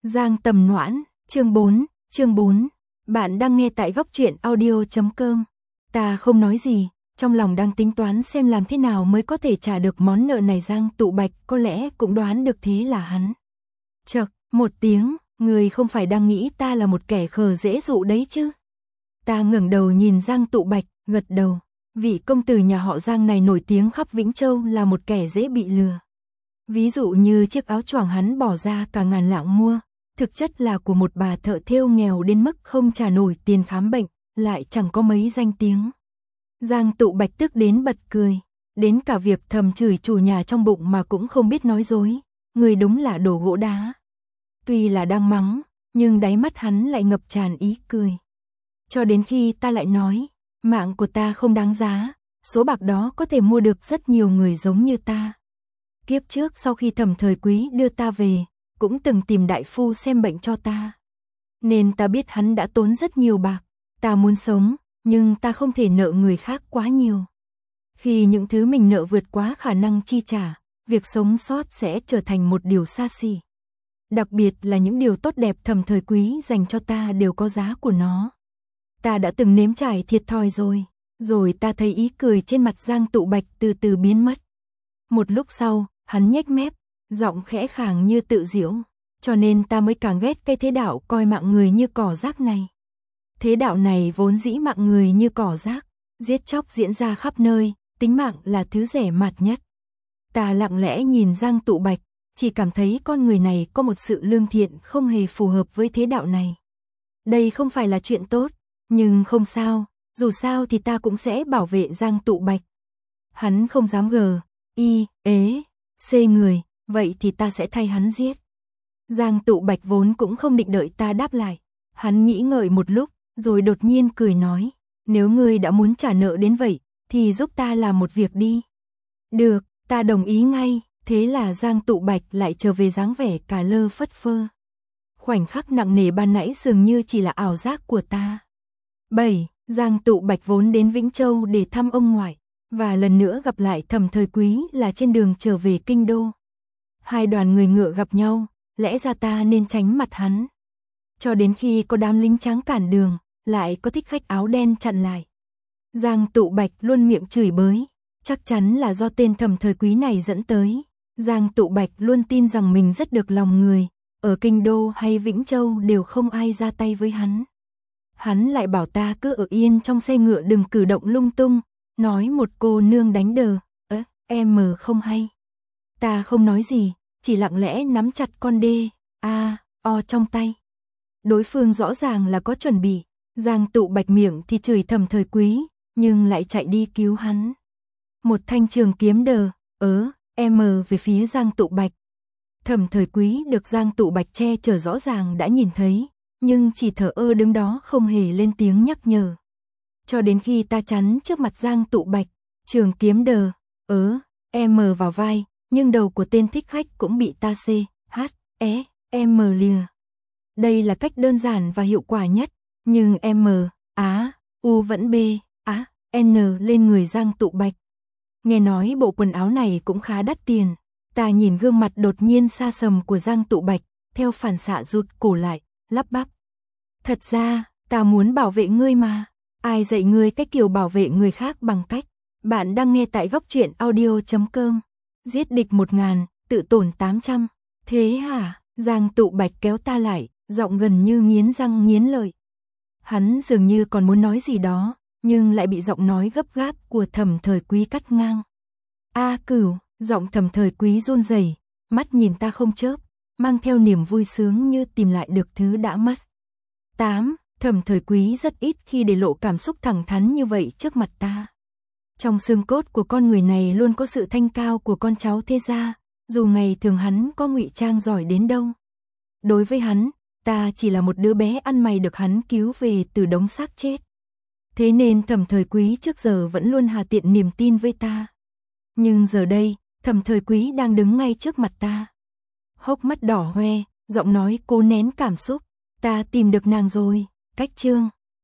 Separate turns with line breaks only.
Giang Tầm Noãn, chương 4. Bạn đang nghe tại góc truyện audio.com. Ta không nói gì, trong lòng đang tính toán xem làm thế nào mới có thể trả được món nợ này. Giang Tụ Bạch có lẽ cũng đoán được thế là hắn. Chậc, một tiếng, người không phải đang nghĩ ta là một kẻ khờ dễ dụ đấy chứ? Ta ngẩng đầu nhìn Giang Tụ Bạch, gật đầu. Vị công tử nhà họ Giang này nổi tiếng khắp Vĩnh Châu là một kẻ dễ bị lừa. Ví dụ như chiếc áo choàng hắn bỏ ra cả ngàn lạng mua, thực chất là của một bà thợ thêu nghèo đến mức không trả nổi tiền khám bệnh, lại chẳng có mấy danh tiếng. Giang Tụ Bạch tức đến bật cười, đến cả việc thầm chửi chủ nhà trong bụng mà cũng không biết nói dối, người đúng là đồ gỗ đá. Tuy là đang mắng, nhưng đáy mắt hắn lại ngập tràn ý cười. Cho đến khi ta lại nói, mạng của ta không đáng giá, số bạc đó có thể mua được rất nhiều người giống như ta. Kiếp trước sau khi Thẩm Thời Quý đưa ta về, cũng từng tìm đại phu xem bệnh cho ta. Nên ta biết hắn đã tốn rất nhiều bạc, ta muốn sống, nhưng ta không thể nợ người khác quá nhiều. Khi những thứ mình nợ vượt quá khả năng chi trả, việc sống sót sẽ trở thành một điều xa xỉ. Đặc biệt là những điều tốt đẹp Thẩm Thời Quý dành cho ta đều có giá của nó. Ta đã từng nếm trải thiệt thòi rồi ta thấy ý cười trên mặt Giang Tụ Bạch từ từ biến mất. Một lúc sau, hắn nhếch mép, giọng khẽ khàng như tự giễu, cho nên ta mới càng ghét cái thế đạo coi mạng người như cỏ rác này. Thế đạo này vốn dĩ mạng người như cỏ rác, giết chóc diễn ra khắp nơi, tính mạng là thứ rẻ mạt nhất. Ta lặng lẽ nhìn Giang Tụ Bạch, chỉ cảm thấy con người này có một sự lương thiện không hề phù hợp với thế đạo này. Đây không phải là chuyện tốt, nhưng không sao, dù sao thì ta cũng sẽ bảo vệ Giang Tụ Bạch. Hắn không dám xê người, vậy thì ta sẽ thay hắn giết. Giang Tụ Bạch vốn cũng không định đợi ta đáp lại. Hắn nghĩ ngợi một lúc, rồi đột nhiên cười nói, nếu ngươi đã muốn trả nợ đến vậy, thì giúp ta làm một việc đi. Được, ta đồng ý ngay, thế là Giang Tụ Bạch lại trở về dáng vẻ cà lơ phất phơ. Khoảnh khắc nặng nề ban nãy dường như chỉ là ảo giác của ta. 7. Giang Tụ Bạch vốn đến Vĩnh Châu để thăm ông ngoại, và lần nữa gặp lại Thẩm Thời Quý là trên đường trở về kinh đô. Hai đoàn người ngựa gặp nhau, lẽ ra ta nên tránh mặt hắn. Cho đến khi có đám lính trắng cản đường, lại có thích khách áo đen chặn lại. Giang Tụ Bạch luôn miệng chửi bới, chắc chắn là do tên Thẩm Thời Quý này dẫn tới. Giang Tụ Bạch luôn tin rằng mình rất được lòng người, ở kinh đô hay Vĩnh Châu đều không ai ra tay với hắn. Hắn lại bảo ta cứ ở yên trong xe ngựa đừng cử động lung tung, nói một cô nương đánh đờ, em không hay. Ta không nói gì, chỉ lặng lẽ nắm chặt con o trong tay. Đối phương rõ ràng là có chuẩn bị, Giang Tụ Bạch miệng thì chửi Thẩm Thời Quý, nhưng lại chạy đi cứu hắn. Một thanh trường kiếm về phía Giang Tụ Bạch. Thẩm Thời Quý được Giang Tụ Bạch che chở rõ ràng đã nhìn thấy, nhưng chỉ thờ ơ đứng đó không hề lên tiếng nhắc nhở. Cho đến khi ta chắn trước mặt Giang Tụ Bạch, trường kiếm vào vai, nhưng đầu của tên thích khách cũng bị ta lìa. Đây là cách đơn giản và hiệu quả nhất, nhưng vẫn lên người Giang Tụ Bạch. Nghe nói bộ quần áo này cũng khá đắt tiền, ta nhìn gương mặt đột nhiên xa sầm của Giang Tụ Bạch, theo phản xạ rụt cổ lại, lắp bắp. Thật ra, ta muốn bảo vệ ngươi mà, ai dạy ngươi cách kiểu bảo vệ người khác bằng cách. Bạn đang nghe tại góc truyện audio.com. Giết địch 1000, tự tổn 800. Thế hả? Giang Tụ Bạch kéo ta lại, giọng gần như nghiến răng nghiến lợi. Hắn dường như còn muốn nói gì đó, nhưng lại bị giọng nói gấp gáp của Thẩm Thời Quý cắt ngang. Cửu, giọng Thẩm Thời Quý run rẩy, mắt nhìn ta không chớp, mang theo niềm vui sướng như tìm lại được thứ đã mất. 8. Thẩm Thời Quý rất ít khi để lộ cảm xúc thẳng thắn như vậy trước mặt ta. Trong xương cốt của con người này luôn có sự thanh cao của con cháu thế gia, dù ngày thường hắn có ngụy trang giỏi đến đâu. Đối với hắn, ta chỉ là một đứa bé ăn mày được hắn cứu về từ đống xác chết. Thế nên Thẩm Thời Quý trước giờ vẫn luôn hà tiện niềm tin với ta. Nhưng giờ đây, Thẩm Thời Quý đang đứng ngay trước mặt ta. Hốc mắt đỏ hoe, giọng nói cố nén cảm xúc. Ta tìm được nàng rồi, cách chương.